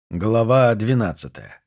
Глава 12.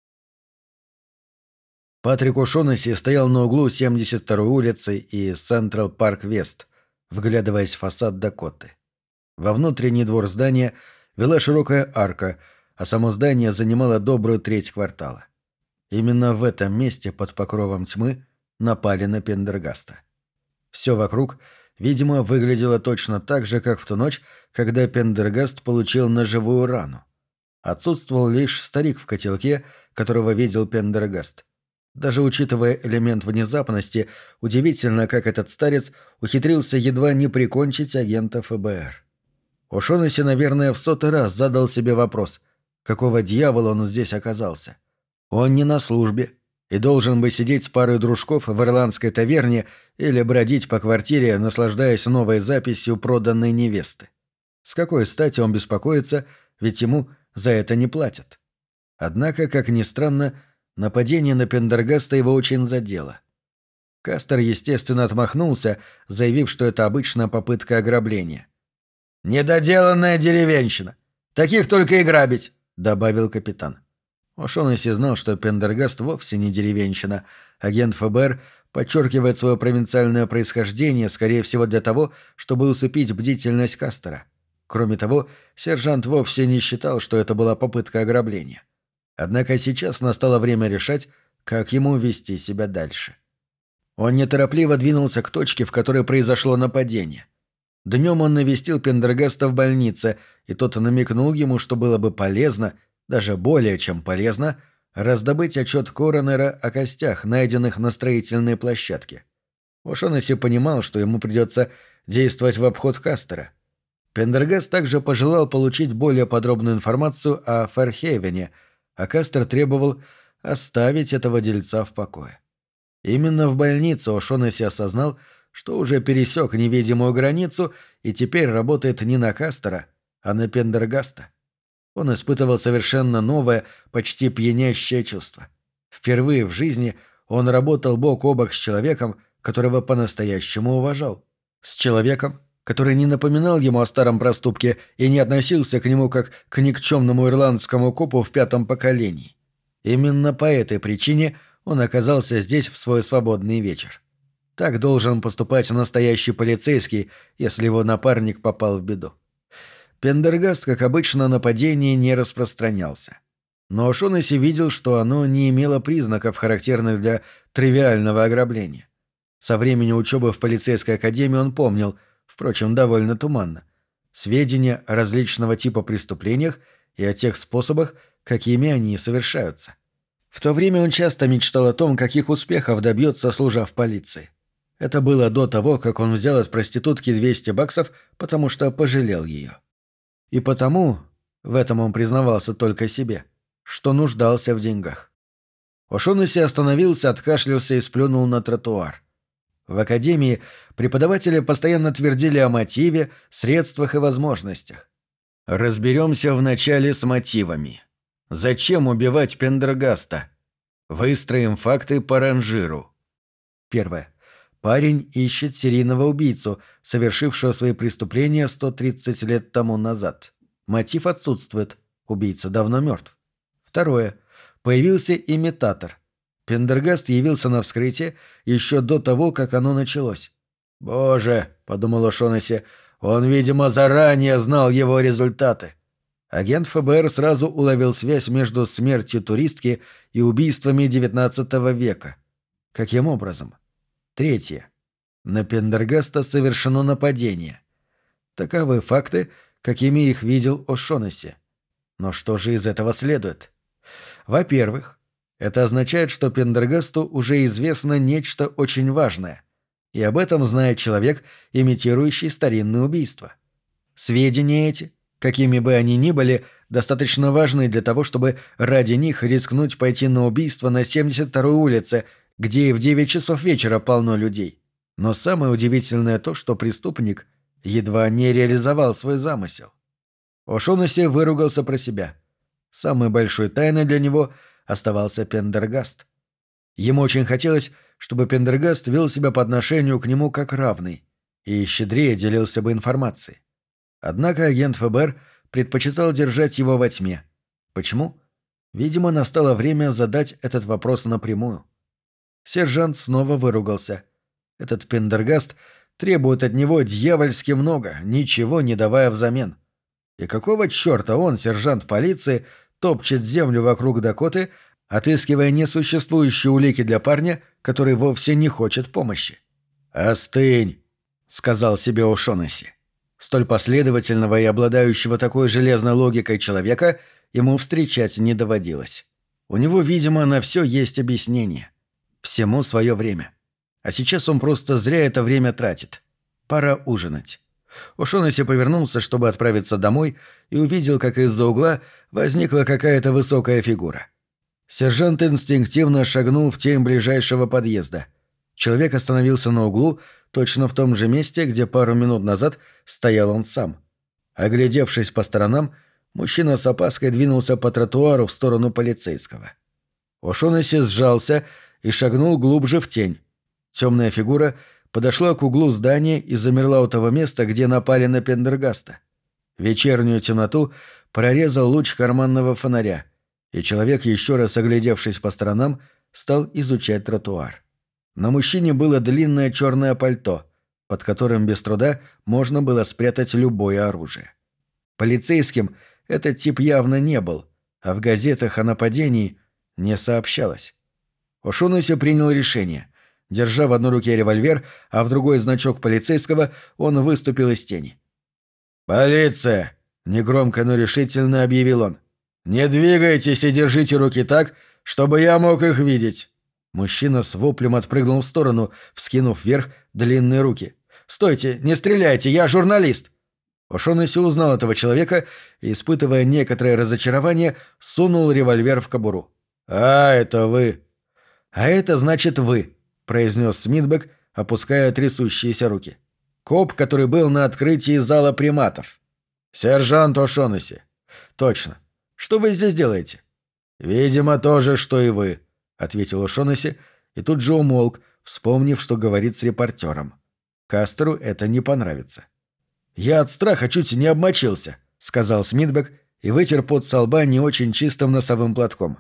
Патрик О'Шоннесси стоял на углу 72-й улицы и Централ Парк Вест, вглядываясь в фасад Дакоты. Во внутренний двор здания вела широкая арка, а само здание занимало добрую треть квартала. Именно в этом месте под покровом тьмы напали на Пендергаста. Все вокруг, видимо, выглядело точно так же, как в ту ночь, когда Пендергаст получил ножевую рану. Отсутствовал лишь старик в котелке, которого видел Пендергаст. Даже учитывая элемент внезапности, удивительно, как этот старец ухитрился едва не прикончить агента ФБР. О'Шоннесси, наверное, в 100-й раз задал себе вопрос, какого дьявола он здесь оказался. Он не на службе и должен бы сидеть с парой дружков в ирландской таверне или бродить по квартире, наслаждаясь новой записью проданной невесты. С какой стати он беспокоится, ведь ему за это не платят. Однако, как ни странно, нападение на Пендергаста его очень задело. Кастер, естественно, отмахнулся, заявив, что это обычная попытка ограбления. «Недоделанная деревенщина! Таких только и грабить!» — добавил капитан. О'Шоннесси знал, что Пендергаст вовсе не деревенщина. Агент ФБР подчеркивает свое провинциальное происхождение, скорее всего, для того, чтобы усыпить бдительность Кастера. Кроме того, сержант вовсе не считал, что это была попытка ограбления. Однако сейчас настало время решать, как ему вести себя дальше. Он неторопливо двинулся к точке, в которой произошло нападение. Днем он навестил Пендергаста в больнице, и тот намекнул ему, что было бы полезно, даже более чем полезно, раздобыть отчет коронера о костях, найденных на строительной площадке. О'Шоннесси понимал, что ему придется действовать в обход Кастера. Пендергаст также пожелал получить более подробную информацию о Фэрхейвене, а Кастер требовал оставить этого дельца в покое. Именно в больнице О'Шоннесси осознал, что уже пересек невидимую границу и теперь работает не на Кастера, а на Пендергаста. Он испытывал совершенно новое, почти пьянящее чувство. Впервые в жизни он работал бок о бок с человеком, которого по-настоящему уважал. С человеком, который не напоминал ему о старом проступке и не относился к нему как к никчемному ирландскому копу в 5-м поколении. Именно по этой причине он оказался здесь в свой свободный вечер. Так должен поступать настоящий полицейский, если его напарник попал в беду. Пендергаст, как обычно, на нападение не распространялся. Но О'Шоннесси видел, что оно не имело признаков, характерных для тривиального ограбления. Со времени учебы в полицейской академии он помнил, впрочем, довольно туманно, сведения о различного типа преступлениях и о тех способах, какими они совершаются. В то время он часто мечтал о том, каких успехов добьется, служа в полиции. Это было до того, как он взял от проститутки $200, потому что пожалел ее. И потому, в этом он признавался только себе, что нуждался в деньгах. О'Шоннесси остановился, откашлялся и сплюнул на тротуар. В академии преподаватели постоянно твердили о мотиве, средствах и возможностях. Разберемся вначале с мотивами. Зачем убивать Пендергаста? Выстроим факты по ранжиру. Первое. Парень ищет серийного убийцу, совершившего свои преступления 130 лет тому назад. Мотив отсутствует. Убийца давно мертв. Второе. Появился имитатор. Пендергаст явился на вскрытие еще до того, как оно началось. «Боже», — подумал О'Шоннесси, — «он, видимо, заранее знал его результаты». Агент ФБР сразу уловил связь между смертью туристки и убийствами XIX века. Каким образом? Третье. На Пендергаста совершено нападение. Таковы факты, какими их видел О'Шоннесси. Но что же из этого следует? Во-первых, это означает, что Пендергасту уже известно нечто очень важное, и об этом знает человек, имитирующий старинные убийства. Сведения эти, какими бы они ни были, достаточно важны для того, чтобы ради них рискнуть пойти на убийство на 72-й улице, где и в 9 часов вечера полно людей. Но самое удивительное то, что преступник едва не реализовал свой замысел. О'Шоннесси выругался про себя. Самой большой тайной для него оставался Пендергаст. Ему очень хотелось, чтобы Пендергаст вел себя по отношению к нему как равный и щедрее делился бы информацией. Однако агент ФБР предпочитал держать его во тьме, Почему? Видимо, настало время задать этот вопрос напрямую. Сержант снова выругался. Этот Пендергаст требует от него дьявольски много, ничего не давая взамен. И какого черта он, сержант полиции, топчет землю вокруг Дакоты, отыскивая несуществующие улики для парня, который вовсе не хочет помощи? «Остынь», — сказал себе О'Шоннесси. Столь последовательного и обладающего такой железной логикой человека ему встречать не доводилось. У него, видимо, на все есть объяснение. Всему свое время. А сейчас он просто зря это время тратит. Пора ужинать. О'Шоннесси повернулся, чтобы отправиться домой, и увидел, как из-за угла возникла какая-то высокая фигура. Сержант инстинктивно шагнул в тень ближайшего подъезда. Человек остановился на углу, точно в том же месте, где пару минут назад стоял он сам. Оглядевшись по сторонам, мужчина с опаской двинулся по тротуару в сторону полицейского. О'Шоннесси сжался и шагнул глубже в тень. Темная фигура подошла к углу здания и замерла у того места, где напали на Пендергаста. Вечернюю темноту прорезал луч карманного фонаря, и человек, еще раз оглядевшись по сторонам, стал изучать тротуар. На мужчине было длинное черное пальто, под которым без труда можно было спрятать любое оружие. Полицейским этот тип явно не был, а в газетах о нападении не сообщалось. О'Шоннесси принял решение. Держа в одной руке револьвер, а в другой значок полицейского, он выступил из тени. «Полиция!» — негромко, но решительно объявил он. «Не двигайтесь и держите руки так, чтобы я мог их видеть!» Мужчина с воплем отпрыгнул в сторону, вскинув вверх длинные руки. «Стойте! Не стреляйте! Я журналист!» О'Шоннесси узнал этого человека и, испытывая некоторое разочарование, сунул револьвер в кобуру. «А, это вы!» «А это значит вы!» — произнес Смитбек, опуская трясущиеся руки. «Коп, который был на открытии зала приматов». «Сержант О'Шоннесси». «Точно. Что вы здесь делаете?» «Видимо, то же, что и вы», — ответил О'Шоннесси и тут же умолк, вспомнив, что говорит с репортером. Кастеру это не понравится. «Я от страха чуть не обмочился», — сказал Смитбек и вытер пот со лба не очень чистым носовым платком.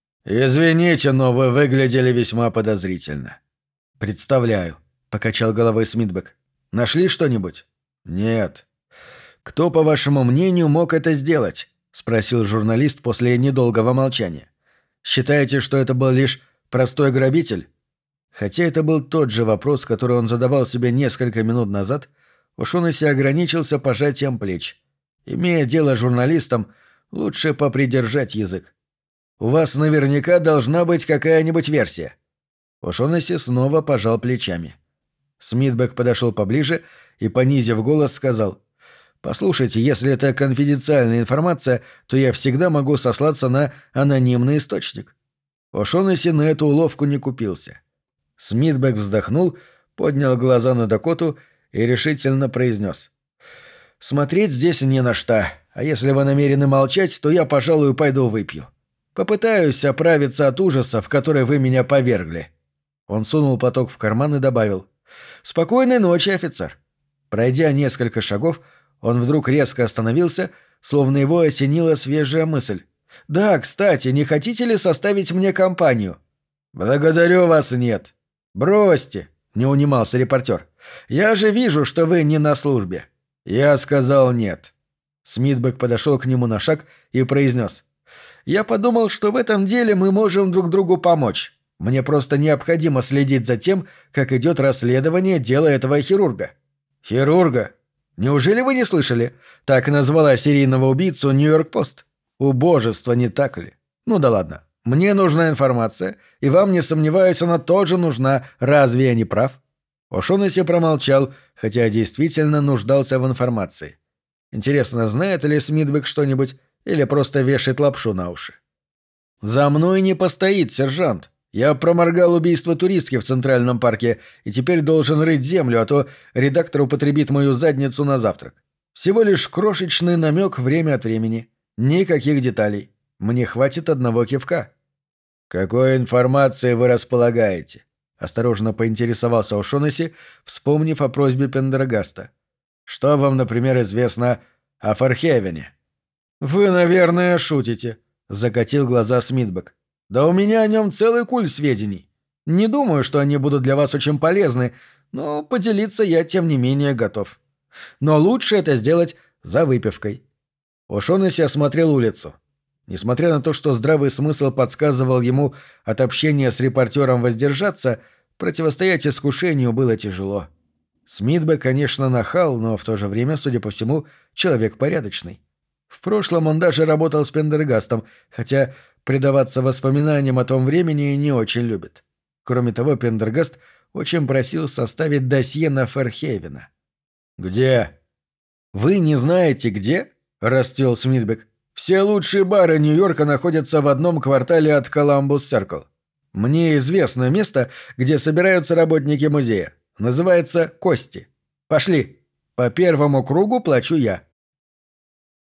«Извините, но вы выглядели весьма подозрительно». «Представляю», — покачал головой Смитбек. «Нашли что-нибудь?» «Нет». «Кто, по вашему мнению, мог это сделать?» — спросил журналист после недолгого молчания. «Считаете, что это был лишь простой грабитель?» Хотя это был тот же вопрос, который он задавал себе несколько минут назад, О'Шоннесси ограничился пожатием плеч. Имея дело с журналистом, лучше попридержать язык. «У вас наверняка должна быть какая-нибудь версия». О'Шоннесси снова пожал плечами. Смитбек подошел поближе и, понизив голос, сказал: «Послушайте, если это конфиденциальная информация, то я всегда могу сослаться на анонимный источник». О'Шоннесси на эту уловку не купился. Смитбек вздохнул, поднял глаза на Дакоту и решительно произнес: «Смотреть здесь не на что, а если вы намерены молчать, то я, пожалуй, пойду выпью. Попытаюсь оправиться от ужаса, в который вы меня повергли». Он сунул платок в карман и добавил: «Спокойной ночи, офицер». Пройдя несколько шагов, он вдруг резко остановился, словно его осенила свежая мысль. «Да, кстати, не хотите ли составить мне компанию?» «Благодарю вас, нет». «Бросьте», — не унимался репортер. «Я же вижу, что вы не на службе». «Я сказал нет». Смитбек подошел к нему на шаг и произнес: «Я подумал, что в этом деле мы можем друг другу помочь. Мне просто необходимо следить за тем, как идет расследование дела этого хирурга». «Хирурга? Неужели вы не слышали? Так назвала серийного убийцу Нью-Йорк-Пост. Убожество, не так ли? Ну да ладно. Мне нужна информация, и вам, не сомневаюсь, она тоже нужна. Разве я не прав?» О'Шоннесси промолчал, хотя действительно нуждался в информации. Интересно, знает ли Смитбек что-нибудь или просто вешает лапшу на уши? «За мной не постоит, сержант. Я проморгал убийство туристки в Центральном парке и теперь должен рыть землю, а то редактор употребит мою задницу на завтрак. Всего лишь крошечный намек время от времени. Никаких деталей. Мне хватит одного кивка». «Какой информацией вы располагаете?» — осторожно поинтересовался О'Шоннесси, вспомнив о просьбе Пендергаста. «Что вам, например, известно о Фархевене?» «Вы, наверное, шутите», — закатил глаза Смитбек. «Да у меня о нем целый куль сведений. Не думаю, что они будут для вас очень полезны, но поделиться я, тем не менее, готов. Но лучше это сделать за выпивкой». О'Шоннесси осмотрел улицу. Несмотря на то, что здравый смысл подсказывал ему от общения с репортером воздержаться, противостоять искушению было тяжело. Смитбек, конечно, нахал, но в то же время, судя по всему, человек порядочный. В прошлом он даже работал с Пендергастом, хотя предаваться воспоминаниям о том времени не очень любит. Кроме того, Пендергаст очень просил составить досье на Ферхейвена. «Где?» «Вы не знаете, где?» — расцвел Смитбек. «Все лучшие бары Нью-Йорка находятся в одном квартале от Коламбус-Серкл. Мне известно место, где собираются работники музея. Называется «Кости». Пошли. По первому кругу плачу я».